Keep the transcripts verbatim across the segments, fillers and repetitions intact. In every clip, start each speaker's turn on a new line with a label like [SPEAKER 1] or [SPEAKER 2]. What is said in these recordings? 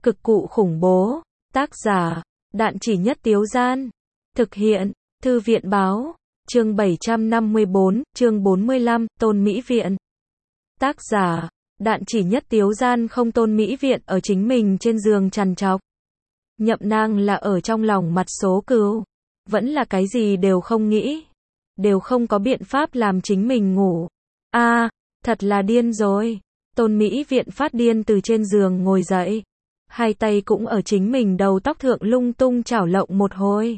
[SPEAKER 1] Cực cụ khủng bố. Tác giả, Đạn Chỉ Nhất Tiếu Gian. Thực hiện, Thư viện Báo. Chương bảy trăm năm mươi bốn, chương bốn mươi lăm, Tôn Mỹ Viện. Tác giả, Đạn Chỉ Nhất Tiếu Gian. Không, Tôn Mỹ Viện ở chính mình trên giường trằn trọc. Nhậm Nang là ở trong lòng mặt số cừu. Vẫn là cái gì đều không nghĩ. Đều không có biện pháp làm chính mình ngủ. a à, thật là điên rồi. Tôn Mỹ Viện phát điên từ trên giường ngồi dậy. Hai tay cũng ở chính mình đầu tóc thượng lung tung chảo lộng một hồi.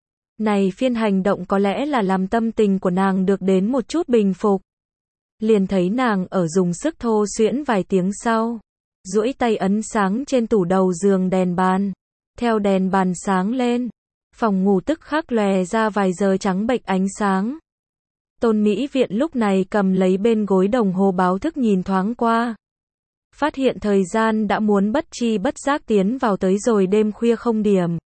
[SPEAKER 1] Này phiên hành động có lẽ là làm tâm tình của nàng được đến một chút bình phục. Liền thấy nàng ở dùng sức thô xuyễn vài tiếng sau. Duỗi tay ấn sáng trên tủ đầu giường đèn bàn. Theo đèn bàn sáng lên. Phòng ngủ tức khắc lòe ra vài giờ trắng bệch ánh sáng. Tôn Mỹ Viện lúc này cầm lấy bên gối đồng hồ báo thức nhìn thoáng qua. Phát hiện thời gian đã muốn bất chi bất giác tiến vào tới rồi đêm khuya không điểm.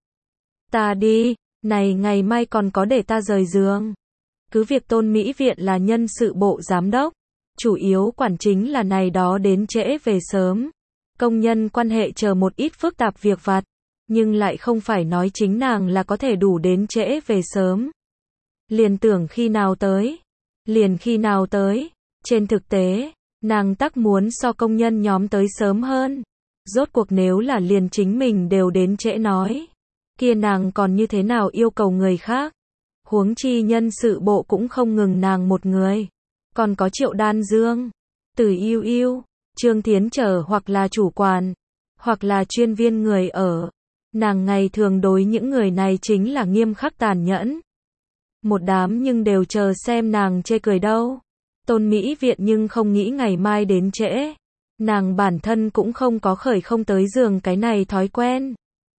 [SPEAKER 1] Ta đi, này ngày mai còn có để ta rời giường. Cứ việc Tôn Mỹ Viện là nhân sự bộ giám đốc, chủ yếu quản chính là này đó đến trễ về sớm. Công nhân quan hệ chờ một ít phức tạp việc vặt, nhưng lại không phải nói chính nàng là có thể đủ đến trễ về sớm. Liền tưởng khi nào tới, liền khi nào tới, trên thực tế, nàng tắc muốn so công nhân nhóm tới sớm hơn. Rốt cuộc nếu là liền chính mình đều đến trễ nói, kia nàng còn như thế nào yêu cầu người khác. Huống chi nhân sự bộ cũng không ngừng nàng một người, còn có Triệu Đan Dương, Từ Yêu Yêu, Trương Thiến Trở hoặc là chủ quản, hoặc là chuyên viên người ở. Nàng ngày thường đối những người này chính là nghiêm khắc tàn nhẫn. Một đám nhưng đều chờ xem nàng chê cười đâu. Tôn Mỹ Viện nhưng không nghĩ ngày mai đến trễ. Nàng bản thân cũng không có khởi không tới giường cái này thói quen.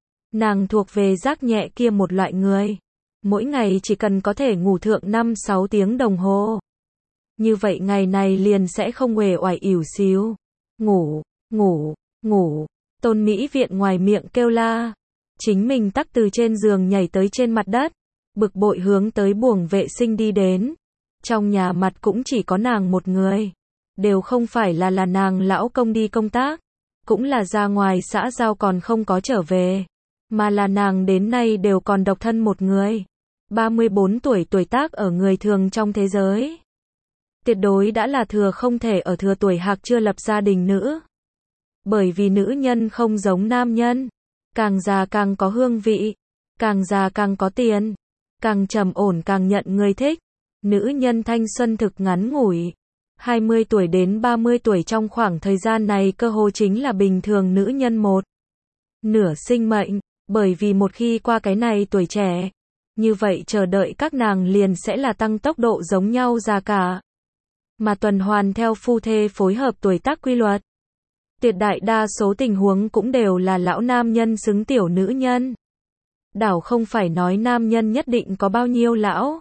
[SPEAKER 1] Nàng thuộc về rác nhẹ kia một loại người. Mỗi ngày chỉ cần có thể ngủ thượng năm sáu tiếng đồng hồ. Như vậy ngày này liền sẽ không uể oải ỉu xíu. Ngủ, ngủ, ngủ. Tôn Mỹ Viện ngoài miệng kêu la. Chính mình tắc từ trên giường nhảy tới trên mặt đất. Bực bội hướng tới buồng vệ sinh đi đến. Trong nhà mặt cũng chỉ có nàng một người. Đều không phải là là nàng lão công đi công tác. Cũng là ra ngoài xã giao còn không có trở về. Mà là nàng đến nay đều còn độc thân một người. ba mươi bốn tuổi tuổi tác ở người thường trong thế giới. Tuyệt đối đã là thừa không thể ở thừa tuổi hạc chưa lập gia đình nữ. Bởi vì nữ nhân không giống nam nhân. Càng già càng có hương vị. Càng già càng có tiền. Càng trầm ổn càng nhận người thích. Nữ nhân thanh xuân thực ngắn ngủi. hai mươi tuổi đến ba mươi tuổi trong khoảng thời gian này cơ hồ chính là bình thường nữ nhân một nửa sinh mệnh. Bởi vì một khi qua cái này tuổi trẻ, như vậy chờ đợi các nàng liền sẽ là tăng tốc độ giống nhau già cả. Mà tuần hoàn theo phu thê phối hợp tuổi tác quy luật. Tuyệt đại đa số tình huống cũng đều là lão nam nhân xứng tiểu nữ nhân. Đảo không phải nói nam nhân nhất định có bao nhiêu lão.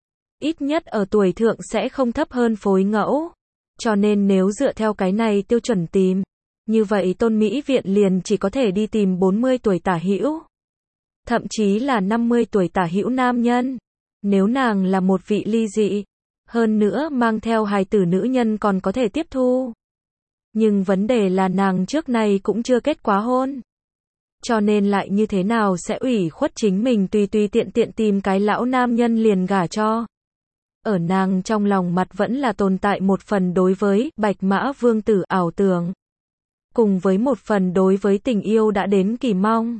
[SPEAKER 1] Ít nhất ở tuổi thượng sẽ không thấp hơn phối ngẫu. Cho nên nếu dựa theo cái này tiêu chuẩn tìm, như vậy Tôn Mỹ Viện liền chỉ có thể đi tìm bốn mươi tuổi tả hữu. Thậm chí là năm mươi tuổi tả hữu nam nhân. Nếu nàng là một vị ly dị, hơn nữa mang theo hài tử nữ nhân còn có thể tiếp thu. Nhưng vấn đề là nàng trước nay cũng chưa kết quá hôn. Cho nên lại như thế nào sẽ ủy khuất chính mình tùy tùy tiện tiện tìm cái lão nam nhân liền gả cho. Ở nàng trong lòng mặt vẫn là tồn tại một phần đối với Bạch Mã Vương tử ảo tưởng. Cùng với một phần đối với tình yêu đã đến kỳ mong.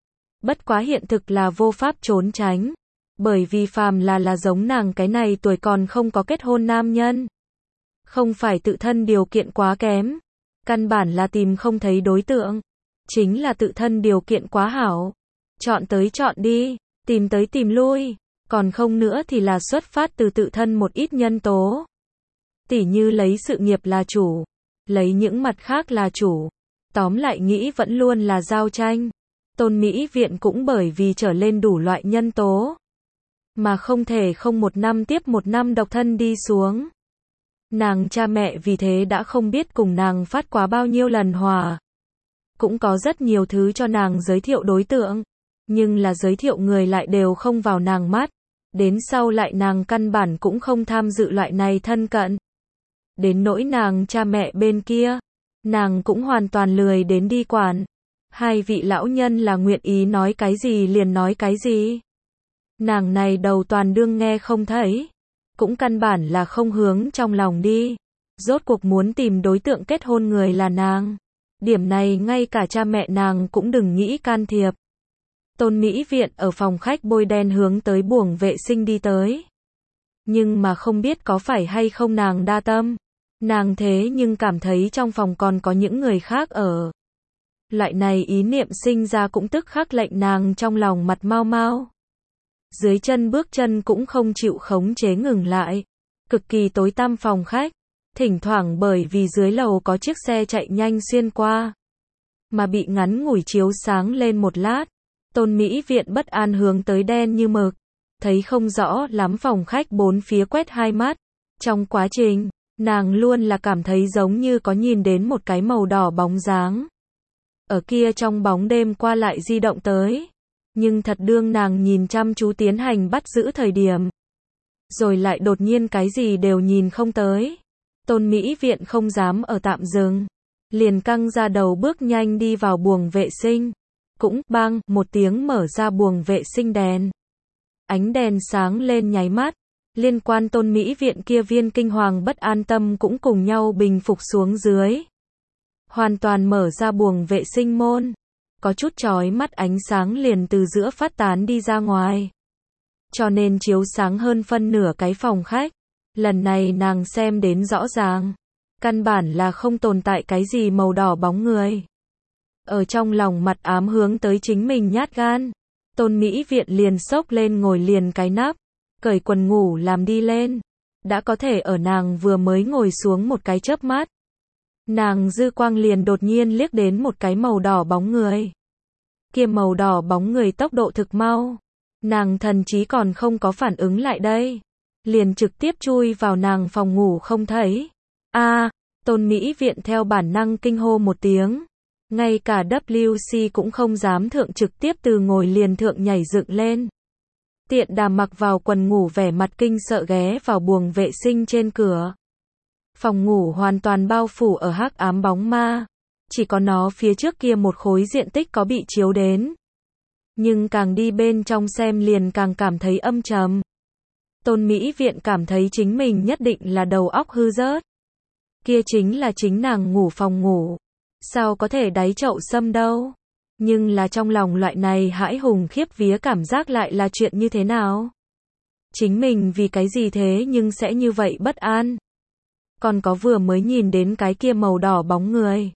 [SPEAKER 1] Bất quá hiện thực là vô pháp trốn tránh. Bởi vì phàm là là giống nàng cái này tuổi còn không có kết hôn nam nhân. Không phải tự thân điều kiện quá kém. Căn bản là tìm không thấy đối tượng. Chính là tự thân điều kiện quá hảo. Chọn tới chọn đi, tìm tới tìm lui. Còn không nữa thì là xuất phát từ tự thân một ít nhân tố. Tỉ như lấy sự nghiệp là chủ. Lấy những mặt khác là chủ. Tóm lại nghĩ vẫn luôn là giao tranh. Tôn Mỹ Viện cũng bởi vì trở lên đủ loại nhân tố. Mà không thể không một năm tiếp một năm độc thân đi xuống. Nàng cha mẹ vì thế đã không biết cùng nàng phát quá bao nhiêu lần hòa. Cũng có rất nhiều thứ cho nàng giới thiệu đối tượng. Nhưng là giới thiệu người lại đều không vào nàng mắt. Đến sau lại nàng căn bản cũng không tham dự loại này thân cận. Đến nỗi nàng cha mẹ bên kia, nàng cũng hoàn toàn lười đến đi quản. Hai vị lão nhân là nguyện ý nói cái gì liền nói cái gì. Nàng này đầu toàn đương nghe không thấy. Cũng căn bản là không hướng trong lòng đi. Rốt cuộc muốn tìm đối tượng kết hôn người là nàng. Điểm này ngay cả cha mẹ nàng cũng đừng nghĩ can thiệp. Tôn Mỹ Viện ở phòng khách bôi đen hướng tới buồng vệ sinh đi tới. Nhưng mà không biết có phải hay không nàng đa tâm. Nàng thế nhưng cảm thấy trong phòng còn có những người khác ở. Loại này ý niệm sinh ra cũng tức khắc lệnh nàng trong lòng mặt mau mau. Dưới chân bước chân cũng không chịu khống chế ngừng lại. Cực kỳ tối tăm phòng khách. Thỉnh thoảng bởi vì dưới lầu có chiếc xe chạy nhanh xuyên qua. Mà bị ngắn ngủi chiếu sáng lên một lát. Tôn Mỹ Viện bất an hướng tới đen như mực. Thấy không rõ lắm phòng khách bốn phía quét hai mắt. Trong quá trình, nàng luôn là cảm thấy giống như có nhìn đến một cái màu đỏ bóng dáng. Ở kia trong bóng đêm qua lại di động tới. Nhưng thật đương nàng nhìn chăm chú tiến hành bắt giữ thời điểm. Rồi lại đột nhiên cái gì đều nhìn không tới. Tôn Mỹ Viện không dám ở tạm dừng. Liền căng ra đầu bước nhanh đi vào buồng vệ sinh. Cũng bang một tiếng mở ra buồng vệ sinh đèn. Ánh đèn sáng lên nháy mắt. Liên quan Tôn Mỹ Viện kia viên kinh hoàng bất an tâm cũng cùng nhau bình phục xuống dưới. Hoàn toàn mở ra buồng vệ sinh môn. Có chút chói mắt ánh sáng liền từ giữa phát tán đi ra ngoài. Cho nên chiếu sáng hơn phân nửa cái phòng khách. Lần này nàng xem đến rõ ràng. Căn bản là không tồn tại cái gì màu đỏ bóng người. Ở trong lòng mặt ám hướng tới chính mình nhát gan. Tôn Mỹ Viện liền xốc lên ngồi liền cái nắp. Cởi quần ngủ làm đi lên. Đã có thể ở nàng vừa mới ngồi xuống một cái chớp mắt. Nàng dư quang liền đột nhiên liếc đến một cái màu đỏ bóng người. Kia màu đỏ bóng người tốc độ thực mau. Nàng thần chí còn không có phản ứng lại đây. Liền trực tiếp chui vào nàng phòng ngủ không thấy. A, à, Tôn Mỹ Viện theo bản năng kinh hô một tiếng. Ngay cả W C cũng không dám thượng trực tiếp từ ngồi liền thượng nhảy dựng lên. Tiện đà mặc vào quần ngủ vẻ mặt kinh sợ ghé vào buồng vệ sinh trên cửa. Phòng ngủ hoàn toàn bao phủ ở hắc ám bóng ma. Chỉ có nó phía trước kia một khối diện tích có bị chiếu đến. Nhưng càng đi bên trong xem liền càng cảm thấy âm trầm. Tôn Mỹ Viện cảm thấy chính mình nhất định là đầu óc hư rớt. Kia chính là chính nàng ngủ phòng ngủ. Sao có thể đáy chậu xâm đâu? Nhưng là trong lòng loại này hãi hùng khiếp vía cảm giác lại là chuyện như thế nào? Chính mình vì cái gì thế nhưng sẽ như vậy bất an? Còn có vừa mới nhìn đến cái kia màu đỏ bóng người.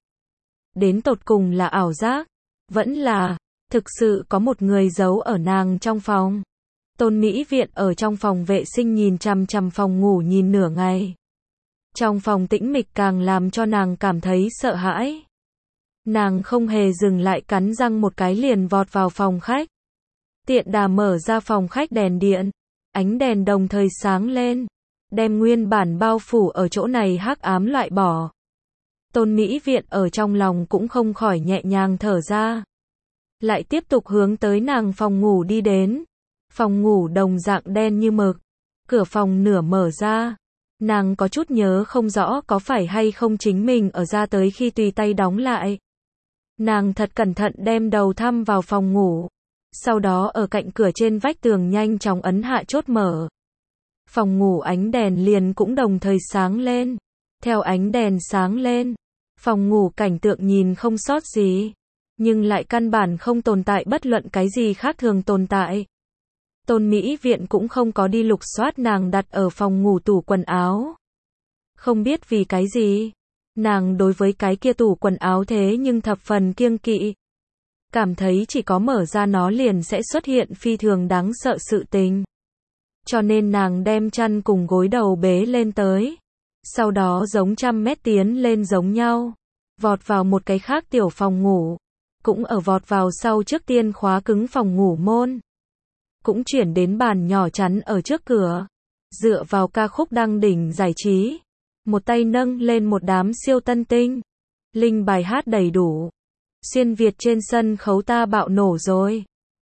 [SPEAKER 1] Đến tột cùng là ảo giác. Vẫn là, thực sự có một người giấu ở nàng trong phòng. Tôn Mỹ Viện ở trong phòng vệ sinh nhìn chằm chằm phòng ngủ nhìn nửa ngày. Trong phòng tĩnh mịch càng làm cho nàng cảm thấy sợ hãi. Nàng không hề dừng lại cắn răng một cái liền vọt vào phòng khách. Tiện đà mở ra phòng khách đèn điện. Ánh đèn đồng thời sáng lên. Đem nguyên bản bao phủ ở chỗ này hắc ám loại bỏ. Tôn Mỹ Viện ở trong lòng cũng không khỏi nhẹ nhàng thở ra. Lại tiếp tục hướng tới nàng phòng ngủ đi đến. Phòng ngủ đồng dạng đen như mực. Cửa phòng nửa mở ra. Nàng có chút nhớ không rõ có phải hay không chính mình ở ra tới khi tùy tay đóng lại. Nàng thật cẩn thận đem đầu thăm vào phòng ngủ. Sau đó ở cạnh cửa trên vách tường nhanh chóng ấn hạ chốt mở. Phòng ngủ ánh đèn liền cũng đồng thời sáng lên. Theo ánh đèn sáng lên, phòng ngủ cảnh tượng nhìn không sót gì. Nhưng lại căn bản không tồn tại bất luận cái gì khác thường tồn tại. Tôn Mỹ Viện cũng không có đi lục soát nàng đặt ở phòng ngủ tủ quần áo. Không biết vì cái gì. Nàng đối với cái kia tủ quần áo thế nhưng thập phần kiêng kỵ. Cảm thấy chỉ có mở ra nó liền sẽ xuất hiện phi thường đáng sợ sự tình. Cho nên nàng đem chăn cùng gối đầu bế lên tới. Sau đó giống trăm mét tiến lên giống nhau. Vọt vào một cái khác tiểu phòng ngủ. Cũng ở vọt vào sau trước tiên khóa cứng phòng ngủ môn. Cũng chuyển đến bàn nhỏ chắn ở trước cửa. Dựa vào ca khúc đăng đỉnh giải trí. Một tay nâng lên một đám siêu tân tinh. Linh bài hát đầy đủ. Xuyên Việt trên sân khấu ta bạo nổ rồi.